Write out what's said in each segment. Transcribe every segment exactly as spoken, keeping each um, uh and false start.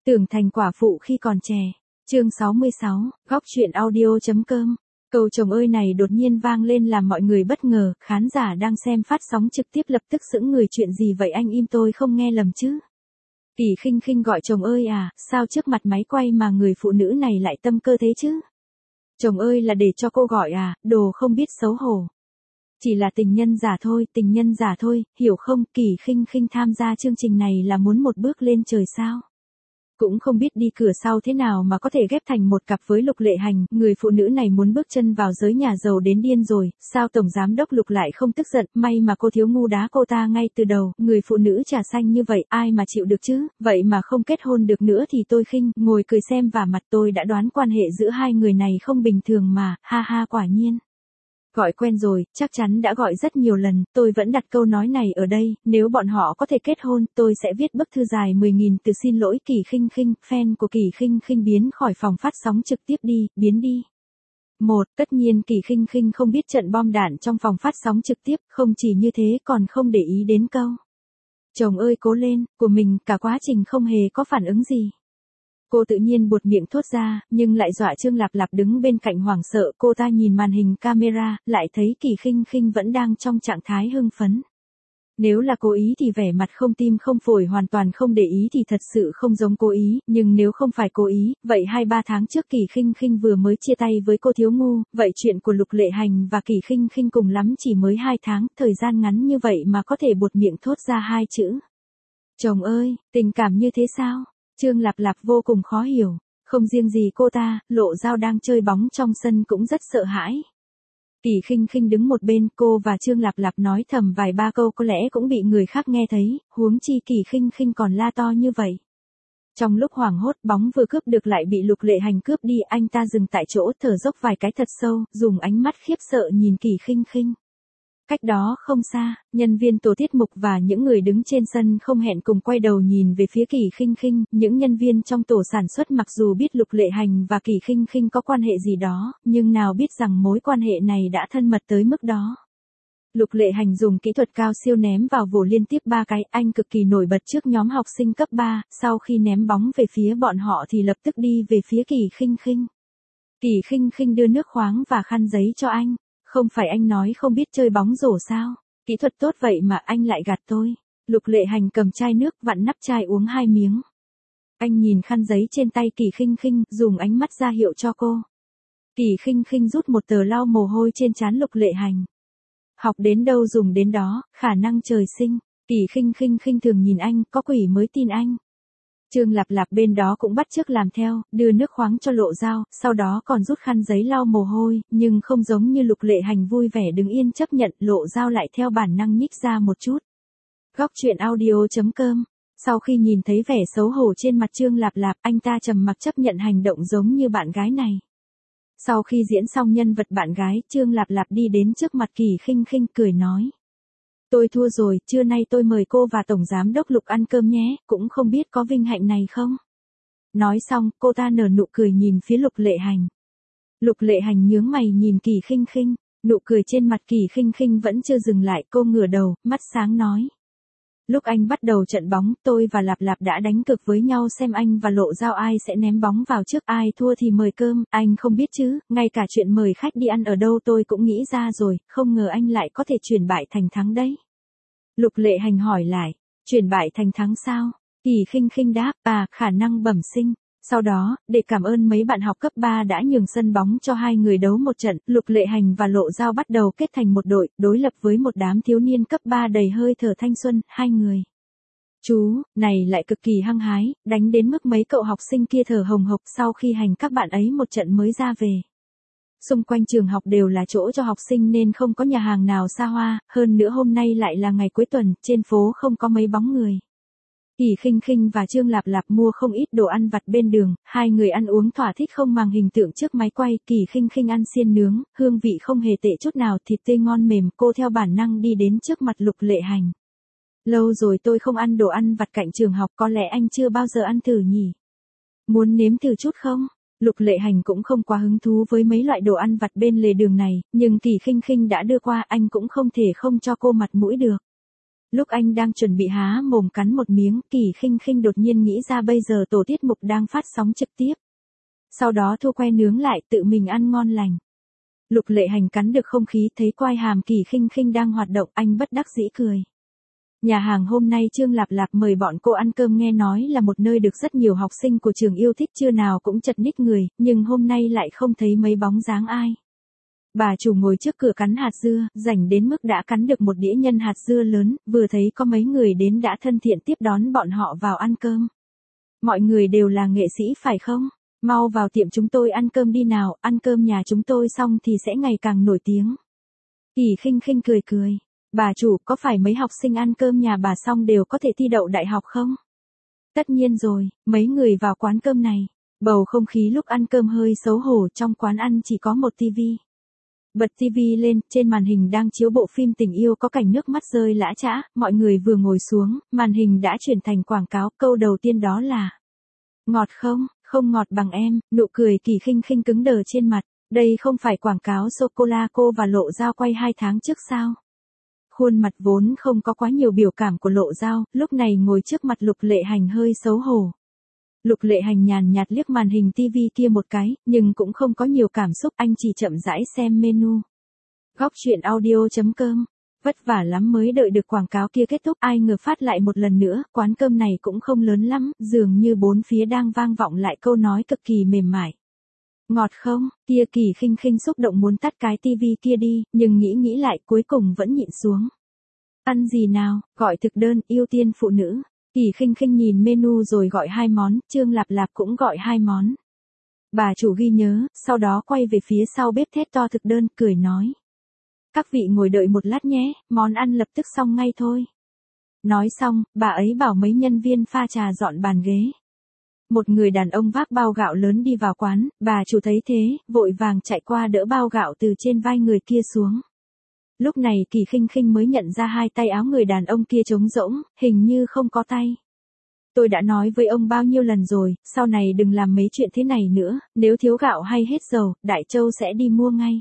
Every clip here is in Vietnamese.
Tưởng thành quả phụ khi còn trẻ. Chương sáu mươi sáu, góc truyện audio chấm com. Câu chồng ơi này đột nhiên vang lên làm mọi người bất ngờ, khán giả đang xem phát sóng trực tiếp lập tức sững người, chuyện gì vậy anh, im tôi không nghe lầm chứ. Kỳ Khinh Khinh gọi chồng ơi à, sao trước mặt máy quay mà người phụ nữ này lại tâm cơ thế chứ? Chồng ơi là để cho cô gọi à, đồ không biết xấu hổ. Chỉ là tình nhân giả thôi, tình nhân giả thôi, hiểu không? Kỳ Khinh Khinh tham gia chương trình này là muốn một bước lên trời sao? Cũng không biết đi cửa sau thế nào mà có thể ghép thành một cặp với Lục Lệ Hành, người phụ nữ này muốn bước chân vào giới nhà giàu đến điên rồi, sao tổng giám đốc Lục lại không tức giận, may mà cô thiếu ngu đá cô ta ngay từ đầu, người phụ nữ trà xanh như vậy, ai mà chịu được chứ, vậy mà không kết hôn được nữa thì tôi khinh, ngồi cười xem và mặt tôi đã đoán quan hệ giữa hai người này không bình thường mà, ha ha quả nhiên. Gọi quen rồi, chắc chắn đã gọi rất nhiều lần, tôi vẫn đặt câu nói này ở đây, nếu bọn họ có thể kết hôn, tôi sẽ viết bức thư dài mười nghìn từ xin lỗi Kỳ Khinh Khinh, fan của Kỳ Khinh Khinh biến khỏi phòng phát sóng trực tiếp đi, biến đi. Một, tất nhiên Kỳ Khinh Khinh không biết trận bom đạn trong phòng phát sóng trực tiếp, không chỉ như thế còn không để ý đến câu. Chồng ơi cố lên, của mình cả quá trình không hề có phản ứng gì. Cô tự nhiên buột miệng thốt ra, nhưng lại dọa Trương Lạp Lạp đứng bên cạnh hoảng sợ, cô ta nhìn màn hình camera, lại thấy Kỳ Khinh Khinh vẫn đang trong trạng thái hưng phấn. Nếu là cố ý thì vẻ mặt không tim không phổi hoàn toàn không để ý thì thật sự không giống cố ý, nhưng nếu không phải cố ý, vậy hai ba tháng trước Kỳ Khinh Khinh vừa mới chia tay với cô thiếu ngu, vậy chuyện của Lục Lệ Hành và Kỳ Khinh Khinh cùng lắm chỉ mới hai tháng, thời gian ngắn như vậy mà có thể buột miệng thốt ra hai chữ. Chồng ơi, tình cảm như thế sao? Trương Lạp Lạp vô cùng khó hiểu, không riêng gì cô ta, Lộ Dao đang chơi bóng trong sân cũng rất sợ hãi. Kỳ Khinh Khinh đứng một bên, cô và Trương Lạp Lạp nói thầm vài ba câu có lẽ cũng bị người khác nghe thấy, huống chi Kỳ Khinh Khinh còn la to như vậy. Trong lúc hoảng hốt bóng vừa cướp được lại bị Lục Lệ Hành cướp đi, anh ta dừng tại chỗ thở dốc vài cái thật sâu, dùng ánh mắt khiếp sợ nhìn Kỳ Khinh Khinh. Cách đó không xa, nhân viên tổ tiết mục và những người đứng trên sân không hẹn cùng quay đầu nhìn về phía Kỳ Khinh Khinh, những nhân viên trong tổ sản xuất mặc dù biết Lục Lệ Hành và Kỳ Khinh Khinh có quan hệ gì đó, nhưng nào biết rằng mối quan hệ này đã thân mật tới mức đó. Lục Lệ Hành dùng kỹ thuật cao siêu ném vào vồ liên tiếp ba cái, anh cực kỳ nổi bật trước nhóm học sinh cấp ba, sau khi ném bóng về phía bọn họ thì lập tức đi về phía Kỳ Khinh Khinh. Kỳ Khinh Khinh đưa nước khoáng và khăn giấy cho anh. Không phải anh nói không biết chơi bóng rổ sao? Kỹ thuật tốt vậy mà anh lại gạt tôi. Lục Lệ Hành cầm chai nước vặn nắp chai uống hai miếng. Anh nhìn khăn giấy trên tay Kỳ Khinh Khinh, dùng ánh mắt ra hiệu cho cô. Kỳ Khinh Khinh rút một tờ lau mồ hôi trên trán Lục Lệ Hành. Học đến đâu dùng đến đó, khả năng trời sinh. Kỳ Khinh Khinh khinh thường nhìn anh, có quỷ mới tin anh. Trương Lạp Lạp bên đó cũng bắt chước làm theo, đưa nước khoáng cho Lộ Dao, sau đó còn rút khăn giấy lau mồ hôi, nhưng không giống như Lục Lệ Hành vui vẻ đứng yên chấp nhận, Lộ Dao lại theo bản năng nhích ra một chút. Góc truyện audio chấm com. Sau khi nhìn thấy vẻ xấu hổ trên mặt Trương Lạp Lạp, anh ta trầm mặc chấp nhận hành động giống như bạn gái này. Sau khi diễn xong nhân vật bạn gái, Trương Lạp Lạp đi đến trước mặt Kỳ Khinh Khinh cười nói. Tôi thua rồi, trưa nay tôi mời cô và Tổng Giám đốc Lục ăn cơm nhé, cũng không biết có vinh hạnh này không? Nói xong, cô ta nở nụ cười nhìn phía Lục Lệ Hành. Lục Lệ Hành nhướng mày nhìn Kỳ Khinh Khinh, nụ cười trên mặt Kỳ Khinh Khinh vẫn chưa dừng lại, cô ngửa đầu, mắt sáng nói. Lúc anh bắt đầu trận bóng, tôi và Lạp Lạp đã đánh cược với nhau xem anh và Lộ Dao ai sẽ ném bóng vào trước, ai thua thì mời cơm, anh không biết chứ, ngay cả chuyện mời khách đi ăn ở đâu tôi cũng nghĩ ra rồi, không ngờ anh lại có thể chuyển bại thành thắng đấy. Lục Lệ Hành hỏi lại, chuyển bại thành thắng sao? Kỳ Khinh Khinh đáp, à, khả năng bẩm sinh. Sau đó, để cảm ơn mấy bạn học cấp ba đã nhường sân bóng cho hai người đấu một trận, Lục Lệ Hành và Lộ Dao bắt đầu kết thành một đội, đối lập với một đám thiếu niên cấp ba đầy hơi thở thanh xuân, hai người. Chú, này lại cực kỳ hăng hái, đánh đến mức mấy cậu học sinh kia thở hồng hộc sau khi hành các bạn ấy một trận mới ra về. Xung quanh trường học đều là chỗ cho học sinh nên không có nhà hàng nào xa hoa, hơn nữa hôm nay lại là ngày cuối tuần, trên phố không có mấy bóng người. Kỳ Khinh Khinh và Trương Lạp Lạp mua không ít đồ ăn vặt bên đường, hai người ăn uống thỏa thích không màng hình tượng trước máy quay, Kỳ Khinh Khinh ăn xiên nướng, hương vị không hề tệ chút nào, thịt tươi ngon mềm, cô theo bản năng đi đến trước mặt Lục Lệ Hành. Lâu rồi tôi không ăn đồ ăn vặt cạnh trường học, có lẽ anh chưa bao giờ ăn thử nhỉ? Muốn nếm thử chút không? Lục Lệ Hành cũng không quá hứng thú với mấy loại đồ ăn vặt bên lề đường này, nhưng Kỳ Khinh Khinh đã đưa qua, anh cũng không thể không cho cô mặt mũi được. Lúc anh đang chuẩn bị há mồm cắn một miếng, Kỳ Khinh Khinh đột nhiên nghĩ ra bây giờ tổ tiết mục đang phát sóng trực tiếp. Sau đó thu que nướng lại tự mình ăn ngon lành. Lục Lệ Hành cắn được không khí thấy quai hàm Kỳ Khinh Khinh đang hoạt động, anh bất đắc dĩ cười. Nhà hàng hôm nay Trương Lạp Lạp mời bọn cô ăn cơm nghe nói là một nơi được rất nhiều học sinh của trường yêu thích, trưa nào cũng chật ních người, nhưng hôm nay lại không thấy mấy bóng dáng ai. Bà chủ ngồi trước cửa cắn hạt dưa, rảnh đến mức đã cắn được một đĩa nhân hạt dưa lớn, vừa thấy có mấy người đến đã thân thiện tiếp đón bọn họ vào ăn cơm. Mọi người đều là nghệ sĩ phải không? Mau vào tiệm chúng tôi ăn cơm đi nào, ăn cơm nhà chúng tôi xong thì sẽ ngày càng nổi tiếng. Kỳ Khinh Khinh cười cười. Bà chủ, có phải mấy học sinh ăn cơm nhà bà xong đều có thể thi đậu đại học không? Tất nhiên rồi, mấy người vào quán cơm này. Bầu không khí lúc ăn cơm hơi xấu hổ, trong quán ăn chỉ có một tivi. Bật tivi lên, trên màn hình đang chiếu bộ phim tình yêu có cảnh nước mắt rơi lã chã, mọi người vừa ngồi xuống, màn hình đã chuyển thành quảng cáo, câu đầu tiên đó là: ngọt không, không ngọt bằng em, nụ cười Kỳ Khinh Khinh cứng đờ trên mặt, đây không phải quảng cáo sô-cô-la cô và Lộ Dao quay hai tháng trước sao? Khuôn mặt vốn không có quá nhiều biểu cảm của Lộ Dao, lúc này ngồi trước mặt Lục Lệ Hành hơi xấu hổ. Lục Lệ Hành nhàn nhạt liếc màn hình tivi kia một cái, nhưng cũng không có nhiều cảm xúc, anh chỉ chậm rãi xem menu. Góc truyện audio chấm com. Vất vả lắm mới đợi được quảng cáo kia kết thúc, ai ngờ phát lại một lần nữa, quán cơm này cũng không lớn lắm, dường như bốn phía đang vang vọng lại câu nói cực kỳ mềm mại. Ngọt không, kia Kỳ Khinh Khinh xúc động muốn tắt cái tivi kia đi, nhưng nghĩ nghĩ lại cuối cùng vẫn nhịn xuống. Ăn gì nào, gọi thực đơn, ưu tiên phụ nữ. Kỳ Khinh Khinh nhìn menu rồi gọi hai món, Trương Lạp Lạp cũng gọi hai món. Bà chủ ghi nhớ, sau đó quay về phía sau bếp thét to thực đơn, cười nói. Các vị ngồi đợi một lát nhé, món ăn lập tức xong ngay thôi. Nói xong, bà ấy bảo mấy nhân viên pha trà dọn bàn ghế. Một người đàn ông vác bao gạo lớn đi vào quán, bà chủ thấy thế, vội vàng chạy qua đỡ bao gạo từ trên vai người kia xuống. Lúc này Kỳ Khinh Khinh mới nhận ra hai tay áo người đàn ông kia trống rỗng, hình như không có tay. Tôi đã nói với ông bao nhiêu lần rồi, sau này đừng làm mấy chuyện thế này nữa, nếu thiếu gạo hay hết dầu, Đại Châu sẽ đi mua ngay.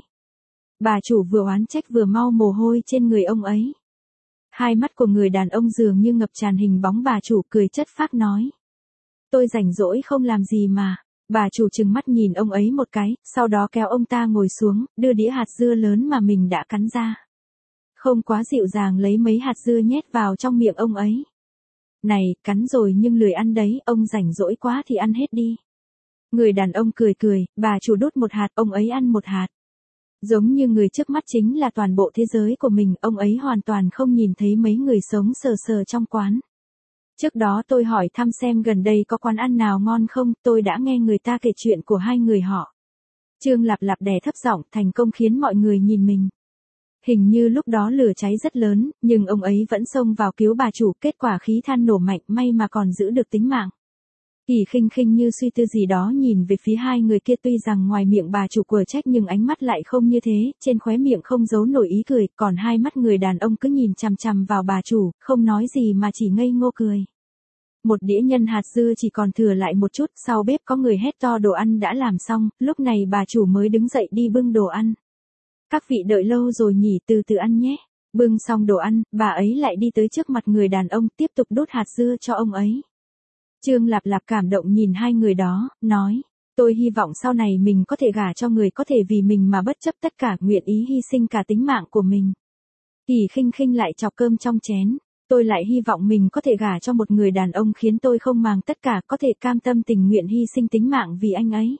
Bà chủ vừa oán trách vừa mau mồ hôi trên người ông ấy. Hai mắt của người đàn ông dường như ngập tràn hình bóng bà chủ, cười chất phác nói. Tôi rảnh rỗi không làm gì mà. Bà chủ trừng mắt nhìn ông ấy một cái, sau đó kéo ông ta ngồi xuống, đưa đĩa hạt dưa lớn mà mình đã cắn ra. Không quá dịu dàng lấy mấy hạt dưa nhét vào trong miệng ông ấy. Này, cắn rồi nhưng lười ăn đấy, ông rảnh rỗi quá thì ăn hết đi. Người đàn ông cười cười, bà chủ đút một hạt, ông ấy ăn một hạt. Giống như người trước mắt chính là toàn bộ thế giới của mình, ông ấy hoàn toàn không nhìn thấy mấy người sống sờ sờ trong quán. Trước đó tôi hỏi thăm xem gần đây có quán ăn nào ngon không, tôi đã nghe người ta kể chuyện của hai người họ. Trương Lạp Lạp đè thấp giọng, thành công khiến mọi người nhìn mình. Hình như lúc đó lửa cháy rất lớn, nhưng ông ấy vẫn xông vào cứu bà chủ, kết quả khí than nổ mạnh, may mà còn giữ được tính mạng. Kỳ Khinh Khinh như suy tư gì đó nhìn về phía hai người kia, tuy rằng ngoài miệng bà chủ quở trách nhưng ánh mắt lại không như thế, trên khóe miệng không giấu nổi ý cười, còn hai mắt người đàn ông cứ nhìn chằm chằm vào bà chủ, không nói gì mà chỉ ngây ngô cười. Một đĩa nhân hạt dưa chỉ còn thừa lại một chút, sau bếp có người hét to đồ ăn đã làm xong, lúc này bà chủ mới đứng dậy đi bưng đồ ăn. Các vị đợi lâu rồi nhỉ, từ từ ăn nhé. Bưng xong đồ ăn, bà ấy lại đi tới trước mặt người đàn ông, tiếp tục đút hạt dưa cho ông ấy. Trương Lạp Lạp cảm động nhìn hai người đó, nói, tôi hy vọng sau này mình có thể gả cho người có thể vì mình mà bất chấp tất cả, nguyện ý hy sinh cả tính mạng của mình. Kỳ Khinh Khinh lại chọc cơm trong chén, tôi lại hy vọng mình có thể gả cho một người đàn ông khiến tôi không màng tất cả, có thể cam tâm tình nguyện hy sinh tính mạng vì anh ấy.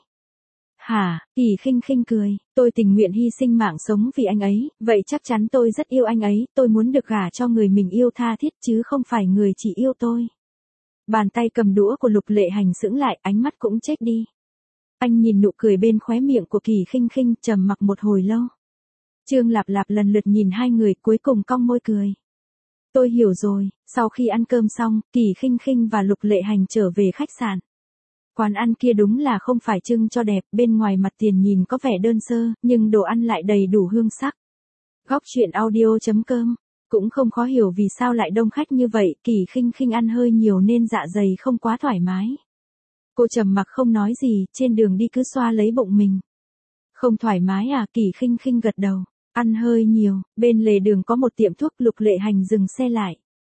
Hả, Kỳ Khinh Khinh cười, tôi tình nguyện hy sinh mạng sống vì anh ấy, vậy chắc chắn tôi rất yêu anh ấy, tôi muốn được gả cho người mình yêu tha thiết chứ không phải người chỉ yêu tôi. Bàn tay cầm đũa của Lục Lệ Hành sững lại, ánh mắt cũng chết đi. Anh nhìn nụ cười bên khóe miệng của Kỳ Khinh Khinh, trầm mặc một hồi lâu. Trương Lạp Lạp lần lượt nhìn hai người, cuối cùng cong môi cười. Tôi hiểu rồi. Sau khi ăn cơm xong, Kỳ Khinh Khinh và Lục Lệ Hành trở về khách sạn. Quán ăn kia đúng là không phải trưng cho đẹp, bên ngoài mặt tiền nhìn có vẻ đơn sơ, nhưng đồ ăn lại đầy đủ hương sắc. Góc truyện audio chấm com. Cũng không khó hiểu vì sao lại đông khách như vậy, Kỳ Khinh Khinh ăn hơi nhiều nên dạ dày không quá thoải mái. Cô trầm mặc không nói gì, trên đường đi cứ xoa lấy bụng mình. Không thoải mái à, Kỳ Khinh Khinh gật đầu. Ăn hơi nhiều, bên lề đường có một tiệm thuốc, Lục Lệ Hành dừng xe lại.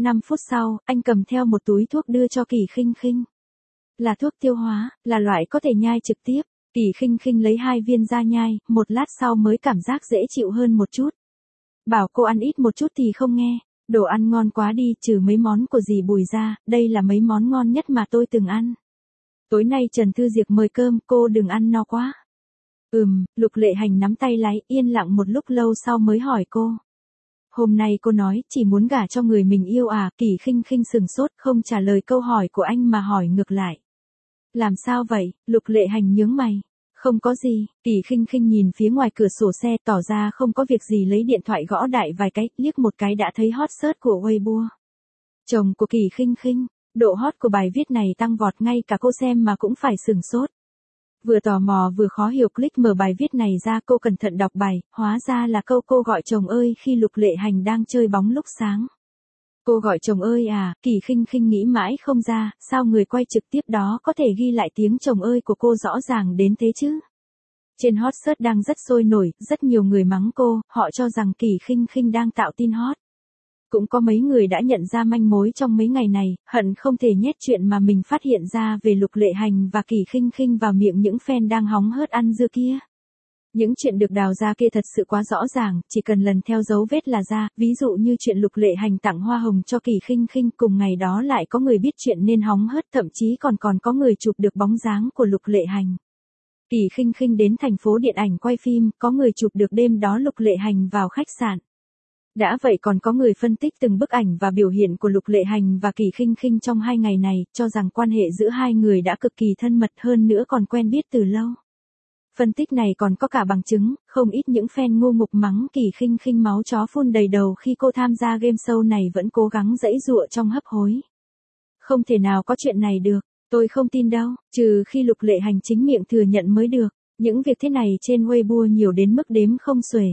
năm phút sau, anh cầm theo một túi thuốc đưa cho Kỳ Khinh Khinh. Là thuốc tiêu hóa, là loại có thể nhai trực tiếp. Kỳ Khinh Khinh lấy hai viên ra nhai, một lát sau mới cảm giác dễ chịu hơn một chút. Bảo cô ăn ít một chút thì không nghe. Đồ ăn ngon quá đi, trừ mấy món của dì Bùi ra, đây là mấy món ngon nhất mà tôi từng ăn. Tối nay Trần Thư Diệc mời cơm, cô đừng ăn no quá. Ừm, Lục Lệ Hành nắm tay lái, yên lặng một lúc lâu sau mới hỏi cô. Hôm nay cô nói, chỉ muốn gả cho người mình yêu à, Kỳ Khinh Khinh sừng sốt, không trả lời câu hỏi của anh mà hỏi ngược lại. Làm sao vậy, Lục Lệ Hành nhướng mày. Không có gì, Kỳ Khinh Khinh nhìn phía ngoài cửa sổ xe tỏ ra không có việc gì lấy điện thoại gõ đại vài cái, liếc một cái đã thấy hot search của Weibo. Chồng của Kỳ Khinh Khinh, độ hot của bài viết này tăng vọt ngay cả cô xem mà cũng phải sừng sốt. Vừa tò mò vừa khó hiểu click mở bài viết này ra cô cẩn thận đọc bài, hóa ra là câu cô gọi chồng ơi khi Lục Lệ Hành đang chơi bóng lúc sáng. Cô gọi chồng ơi à, Kỳ Khinh Khinh nghĩ mãi không ra, sao người quay trực tiếp đó có thể ghi lại tiếng chồng ơi của cô rõ ràng đến thế chứ? Trên hot search đang rất sôi nổi, rất nhiều người mắng cô, họ cho rằng Kỳ Khinh Khinh đang tạo tin hot. Cũng có mấy người đã nhận ra manh mối trong mấy ngày này, hận không thể nhét chuyện mà mình phát hiện ra về Lục Lệ Hành và Kỳ Khinh Khinh vào miệng những fan đang hóng hớt ăn dưa kia. Những chuyện được đào ra kia thật sự quá rõ ràng, chỉ cần lần theo dấu vết là ra, ví dụ như chuyện Lục Lệ Hành tặng hoa hồng cho Kỳ Khinh Khinh, cùng ngày đó lại có người biết chuyện nên hóng hớt, thậm chí còn còn có người chụp được bóng dáng của Lục Lệ Hành. Kỳ Khinh Khinh đến thành phố điện ảnh quay phim, có người chụp được đêm đó Lục Lệ Hành vào khách sạn. Đã vậy còn có người phân tích từng bức ảnh và biểu hiện của Lục Lệ Hành và Kỳ Khinh Khinh trong hai ngày này, cho rằng quan hệ giữa hai người đã cực kỳ thân mật, hơn nữa còn quen biết từ lâu. Phân tích này còn có cả bằng chứng, không ít những fan ngu ngục mắng Kỳ Khinh Khinh máu chó phun đầy đầu khi cô tham gia game show này vẫn cố gắng giãy giụa trong hấp hối. Không thể nào có chuyện này được, tôi không tin đâu, trừ khi Lục Lệ Hành chính miệng thừa nhận mới được, những việc thế này trên Weibo nhiều đến mức đếm không xuể.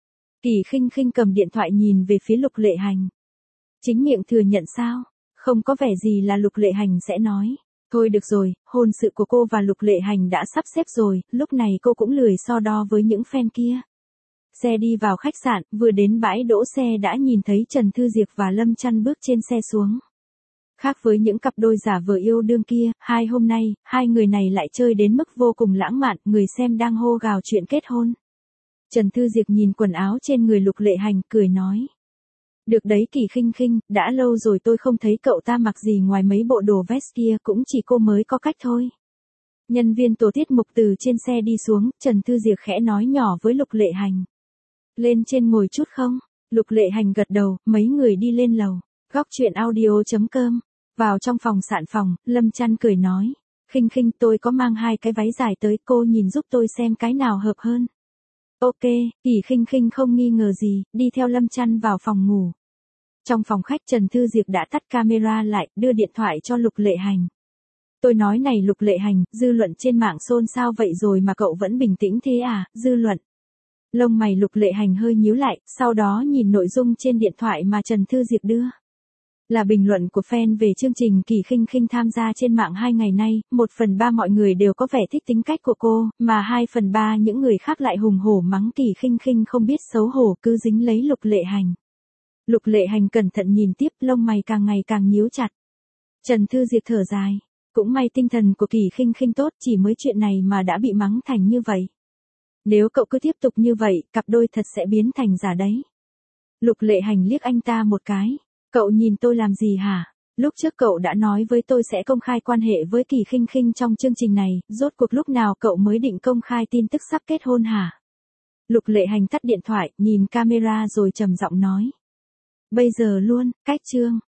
Kỳ Khinh Khinh cầm điện thoại nhìn về phía Lục Lệ Hành. Chính miệng thừa nhận sao? Không có vẻ gì là Lục Lệ Hành sẽ nói. Thôi được rồi, hôn sự của cô và Lục Lệ Hành đã sắp xếp rồi, lúc này cô cũng lười so đo với những fan kia. Xe đi vào khách sạn, vừa đến bãi đỗ xe đã nhìn thấy Trần Thư Diệc và Lâm Chăn bước trên xe xuống. Khác với những cặp đôi giả vờ yêu đương kia, hai hôm nay, hai người này lại chơi đến mức vô cùng lãng mạn, người xem đang hô gào chuyện kết hôn. Trần Thư Diệc nhìn quần áo trên người Lục Lệ Hành, cười nói. Được đấy Kỳ Khinh Khinh, đã lâu rồi tôi không thấy cậu ta mặc gì ngoài mấy bộ đồ vest kia, cũng chỉ cô mới có cách thôi. Nhân viên tổ tiết mục từ trên xe đi xuống, Trần Thư Diệc khẽ nói nhỏ với Lục Lệ Hành. Lên trên ngồi chút không? Lục Lệ Hành gật đầu, mấy người đi lên lầu. Góc truyện audio chấm com. Vào trong phòng sạn phòng, Lâm Chăn cười nói. Khinh Khinh, tôi có mang hai cái váy dài tới, cô nhìn giúp tôi xem cái nào hợp hơn. Ok, Kỳ Khinh Khinh không nghi ngờ gì, đi theo Lâm Chăn vào phòng ngủ. Trong phòng khách Trần Thư Diệc đã tắt camera lại, đưa điện thoại cho Lục Lệ Hành. Tôi nói này Lục Lệ Hành, dư luận trên mạng xôn xao vậy rồi mà cậu vẫn bình tĩnh thế à, dư luận. Lông mày Lục Lệ Hành hơi nhíu lại, sau đó nhìn nội dung trên điện thoại mà Trần Thư Diệc đưa. Là bình luận của fan về chương trình Kỳ Khinh Khinh tham gia trên mạng hai ngày nay, một phần ba mọi người đều có vẻ thích tính cách của cô, mà hai phần ba những người khác lại hùng hổ mắng Kỳ Khinh Khinh không biết xấu hổ cứ dính lấy Lục Lệ Hành. Lục Lệ Hành cẩn thận nhìn tiếp, lông mày càng ngày càng nhíu chặt. Trần Thư Diệc thở dài, cũng may tinh thần của Kỳ Khinh Khinh tốt, chỉ mới chuyện này mà đã bị mắng thành như vậy. Nếu cậu cứ tiếp tục như vậy, cặp đôi thật sẽ biến thành giả đấy. Lục Lệ Hành liếc anh ta một cái. Cậu nhìn tôi làm gì hả? Lúc trước cậu đã nói với tôi sẽ công khai quan hệ với Kỳ Khinh Khinh trong chương trình này, rốt cuộc lúc nào cậu mới định công khai tin tức sắp kết hôn hả? Lục Lệ Hành tắt điện thoại, nhìn camera rồi trầm giọng nói. Bây giờ luôn, cách chương.